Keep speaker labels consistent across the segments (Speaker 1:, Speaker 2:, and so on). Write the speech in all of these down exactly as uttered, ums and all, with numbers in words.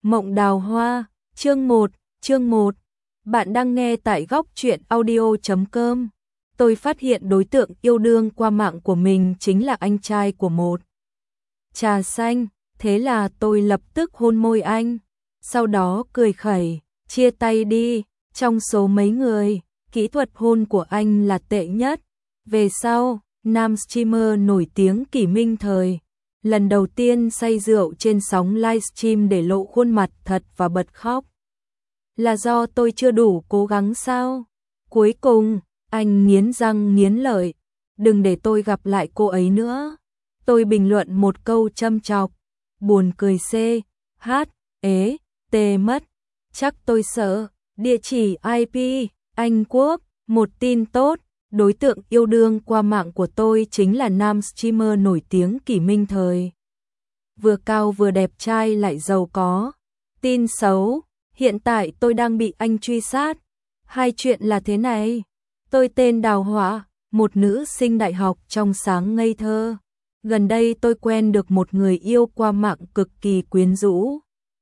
Speaker 1: Mộng Đào Hoa, chương một, chương một. Bạn đang nghe tại góc truyện audio chấm com. Tôi phát hiện đối tượng yêu đương qua mạng của mình chính là anh trai của một trà xanh, thế là tôi lập tức hôn môi anh, sau đó cười khẩy, chia tay đi. Trong số mấy người, kỹ thuật hôn của anh là tệ nhất. Về sau, nam streamer nổi tiếng Kỷ Minh Thời lần đầu tiên say rượu trên sóng livestream để lộ khuôn mặt thật và bật khóc. Là do tôi chưa đủ cố gắng sao? Cuối cùng, anh nghiến răng nghiến lợi, đừng để tôi gặp lại cô ấy nữa. Tôi bình luận một câu châm chọc, buồn cười c, h, ế, t mất. Chắc tôi sợ. Địa chỉ i pê, Anh Quốc. Một tin tốt, đối tượng yêu đương qua mạng của tôi chính là nam streamer nổi tiếng Kỷ Minh Thời. Vừa cao vừa đẹp trai lại giàu có. Tin xấu, hiện tại tôi đang bị anh truy sát. Hai chuyện là thế này. Tôi tên Đào Họa, một nữ sinh đại học trong sáng ngây thơ. Gần đây tôi quen được một người yêu qua mạng cực kỳ quyến rũ.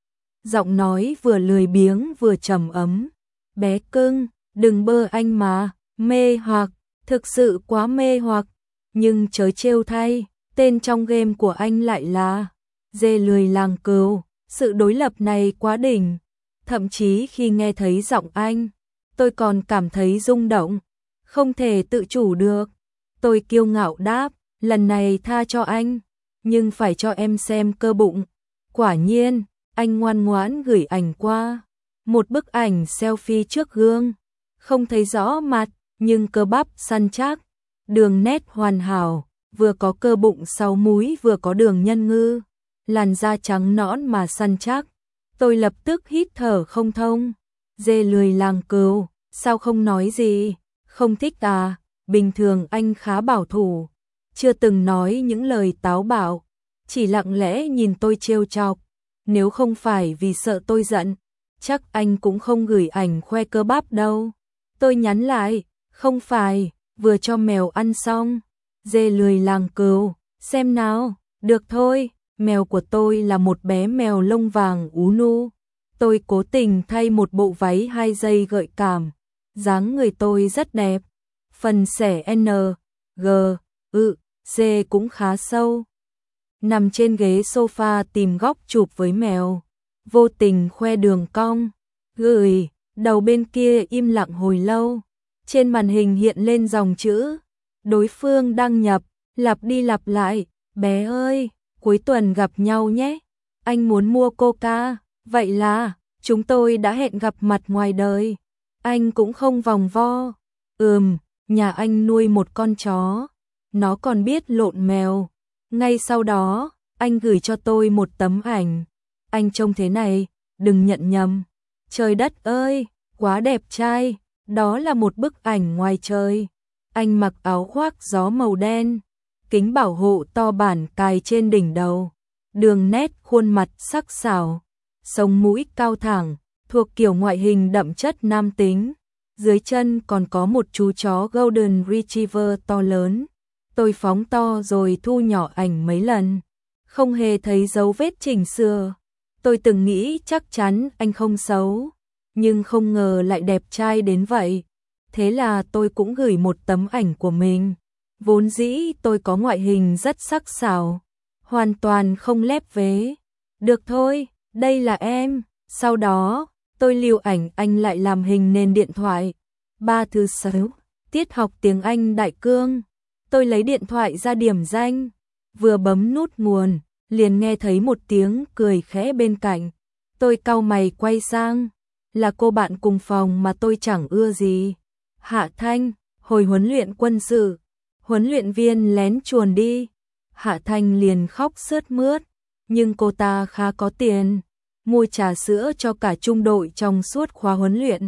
Speaker 1: Giọng nói vừa lười biếng vừa trầm ấm. Bé cưng, đừng bơ anh mà, mê hoặc, thực sự quá mê hoặc. Nhưng chớ trêu thay, tên trong game của anh lại là Dê Lười Làng Cừu. Sự đối lập này quá đỉnh. Thậm chí khi nghe thấy giọng anh, tôi còn cảm thấy rung động, không thể tự chủ được. Tôi kiêu ngạo đáp, lần này tha cho anh, nhưng phải cho em xem cơ bụng. Quả nhiên, anh ngoan ngoãn gửi ảnh qua. Một bức ảnh selfie trước gương, không thấy rõ mặt, nhưng cơ bắp săn chắc, đường nét hoàn hảo, vừa có cơ bụng sau múi vừa có đường nhân ngư, làn da trắng nõn mà săn chắc. Tôi lập tức hít thở không thông. Dê Lười Làng Cừu, sao không nói gì? Không thích à? Bình thường anh khá bảo thủ, chưa từng nói những lời táo bạo, chỉ lặng lẽ nhìn tôi trêu chọc. Nếu không phải vì sợ tôi giận, chắc anh cũng không gửi ảnh khoe cơ bắp đâu. Tôi nhắn lại, không phải, vừa cho mèo ăn xong. Dê Lười Làng Cừu, xem nào, được thôi, mèo của tôi là một bé mèo lông vàng ú nu. Tôi cố tình thay một bộ váy hai dây gợi cảm, dáng người tôi rất đẹp. Phần xẻ N, G, ự, C cũng khá sâu. Nằm trên ghế sofa tìm góc chụp với mèo, vô tình khoe đường cong. Gửi, đầu bên kia im lặng hồi lâu. Trên màn hình hiện lên dòng chữ, đối phương đăng nhập, lặp đi lặp lại, bé ơi, cuối tuần gặp nhau nhé. Anh muốn mua coca, vậy là, chúng tôi đã hẹn gặp mặt ngoài đời. Anh cũng không vòng vo. Ừm, nhà anh nuôi một con chó, nó còn biết lộn mèo. Ngay sau đó, anh gửi cho tôi một tấm ảnh. Anh trông thế này, đừng nhận nhầm. Trời đất ơi, quá đẹp trai. Đó là một bức ảnh ngoài trời. Anh mặc áo khoác gió màu đen, kính bảo hộ to bản cài trên đỉnh đầu, đường nét khuôn mặt sắc sảo, sống mũi cao thẳng, thuộc kiểu ngoại hình đậm chất nam tính. Dưới chân còn có một chú chó Golden Retriever to lớn. Tôi phóng to rồi thu nhỏ ảnh mấy lần, không hề thấy dấu vết chỉnh sửa. Tôi từng nghĩ chắc chắn anh không xấu, nhưng không ngờ lại đẹp trai đến vậy. Thế là tôi cũng gửi một tấm ảnh của mình. Vốn dĩ tôi có ngoại hình rất sắc sảo, hoàn toàn không lép vế. Được thôi, đây là em. Sau đó, tôi lưu ảnh anh lại làm hình nền điện thoại. Ba thứ sáu, tiết học tiếng Anh đại cương. Tôi lấy điện thoại ra điểm danh, vừa bấm nút nguồn, liền nghe thấy một tiếng cười khẽ bên cạnh. Tôi cau mày quay sang, là cô bạn cùng phòng mà tôi chẳng ưa gì. Hạ Thanh, hồi huấn luyện quân sự, huấn luyện viên lén chuồn đi. Hạ Thanh liền khóc sướt mướt, nhưng cô ta khá có tiền, mua trà sữa cho cả trung đội trong suốt khóa huấn luyện.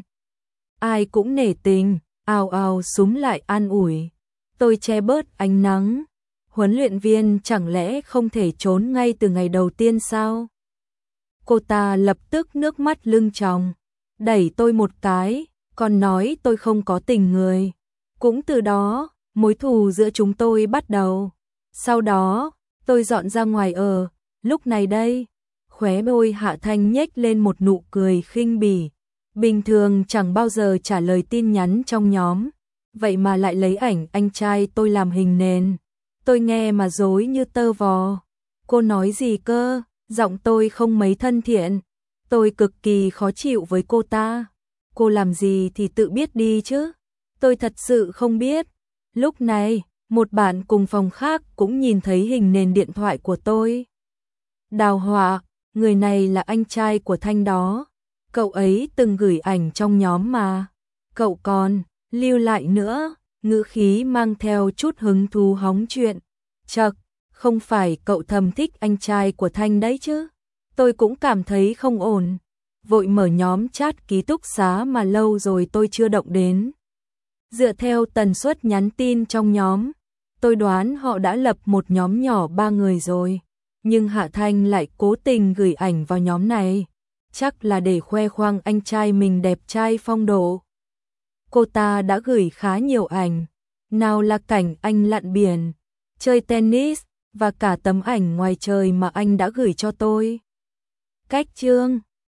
Speaker 1: Ai cũng nể tình, ào ào súm lại an ủi. Tôi che bớt ánh nắng. Huấn luyện viên chẳng lẽ không thể trốn ngay từ ngày đầu tiên sao? Cô ta lập tức nước mắt lưng tròng, đẩy tôi một cái, còn nói tôi không có tình người. Cũng từ đó, mối thù giữa chúng tôi bắt đầu. Sau đó, tôi dọn ra ngoài ở, lúc này đây, Khóe môi Hạ Thanh nhếch lên một nụ cười khinh bỉ. Bình thường chẳng bao giờ trả lời tin nhắn trong nhóm, vậy mà lại lấy ảnh anh trai tôi làm hình nền. Tôi nghe mà rối như tơ vò. Cô nói gì cơ? Giọng tôi không mấy thân thiện. Tôi cực kỳ khó chịu với cô ta. Cô làm gì thì tự biết đi chứ. Tôi thật sự không biết. Lúc này, một bạn cùng phòng khác cũng nhìn thấy hình nền điện thoại của tôi. Đào Họa, người này là anh trai của Thanh đó. Cậu ấy từng gửi ảnh trong nhóm mà. Cậu còn lưu lại nữa, ngữ khí mang theo chút hứng thú hóng chuyện. Chậc, không phải cậu thầm thích anh trai của Thanh đấy chứ? Tôi cũng cảm thấy không ổn. Vội mở nhóm chat ký túc xá mà lâu rồi tôi chưa động đến. Dựa theo tần suất nhắn tin trong nhóm, tôi đoán họ đã lập một nhóm nhỏ ba người rồi. Nhưng Hạ Thanh lại cố tình gửi ảnh vào nhóm này. Chắc là để khoe khoang anh trai mình đẹp trai phong độ. Cô ta đã gửi khá nhiều ảnh. Nào là cảnh anh lặn biển, chơi tennis, và cả tấm ảnh ngoài trời mà anh đã gửi cho tôi. Cách chương